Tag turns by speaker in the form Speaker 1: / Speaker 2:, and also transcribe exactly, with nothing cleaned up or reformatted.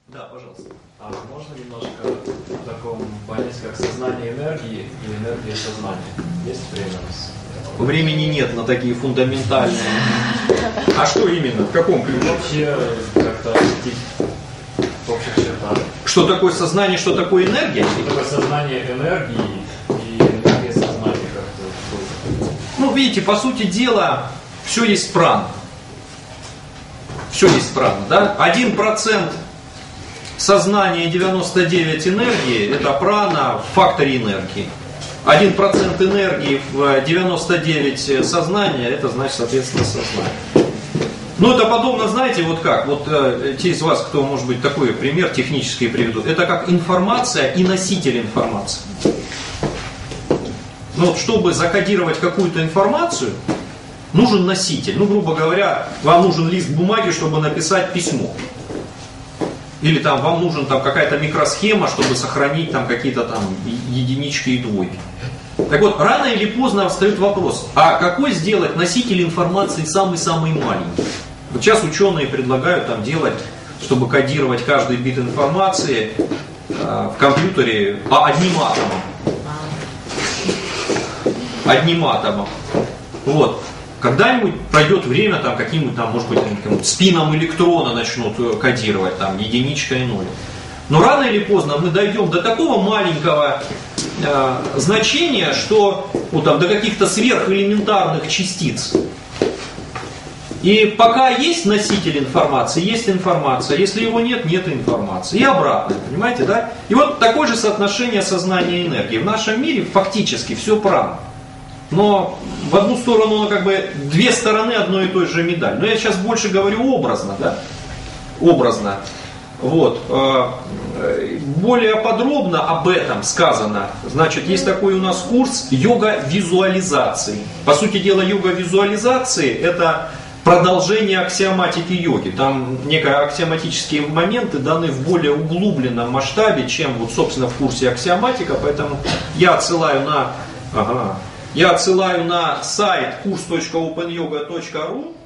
Speaker 1: Да, пожалуйста.
Speaker 2: А можно немножко в таком понять, как сознание энергии и энергия сознания? Есть время у нас?
Speaker 1: Времени нет на такие фундаментальные. А что именно? В каком ключе?
Speaker 2: Вообще как-то осветить в общих чертах.
Speaker 1: Что такое сознание, что такое энергия?
Speaker 2: Что такое сознание энергии и энергия сознания как-то?
Speaker 1: Ну, видите, по сути дела, все есть прана. Все есть прана, да? Один процент сознания и девяносто девять энергии – это прана в факторе энергии. Один процент энергии в девяносто девять сознания – это значит, соответственно, сознание. Ну, это подобно, знаете, вот как, вот э, те из вас, кто, может быть, такой пример технический приведут, это как информация и носитель информации. Ну, вот, чтобы закодировать какую-то информацию, нужен носитель. Ну, грубо говоря, вам нужен лист бумаги, чтобы написать письмо. Или там вам нужен там какая-то микросхема, чтобы сохранить там какие-то там единички и двойки. Так вот, рано или поздно встает вопрос, а какой сделать носитель информации самый-самый маленький? Вот сейчас ученые предлагают там делать, чтобы кодировать каждый бит информации э, в компьютере а, одним атомом. Одним атомом. Вот. Когда-нибудь пройдет время, там каким-нибудь, там, может быть, спином электрона начнут кодировать, там, единичка и ноль. Но рано или поздно мы дойдем до такого маленького э, значения, что ну, там, до каких-то сверхэлементарных частиц. И пока есть носитель информации, есть информация. Если его нет, нет информации. И обратно, понимаете, да? И вот такое же соотношение сознания и энергии. В нашем мире фактически все прана. Но в одну сторону, как бы, две стороны одной и той же медали. Но я сейчас больше говорю образно, да? Образно. Вот. Более подробно об этом сказано. Значит, есть такой у нас курс йога-визуализации. По сути дела, йога-визуализации – это продолжение аксиоматики йоги. Там некие аксиоматические моменты даны в более углубленном масштабе, чем, вот, собственно, в курсе аксиоматика. Поэтому я отсылаю на... Ага. Я отсылаю на сайт курс точка опен йога точка ру.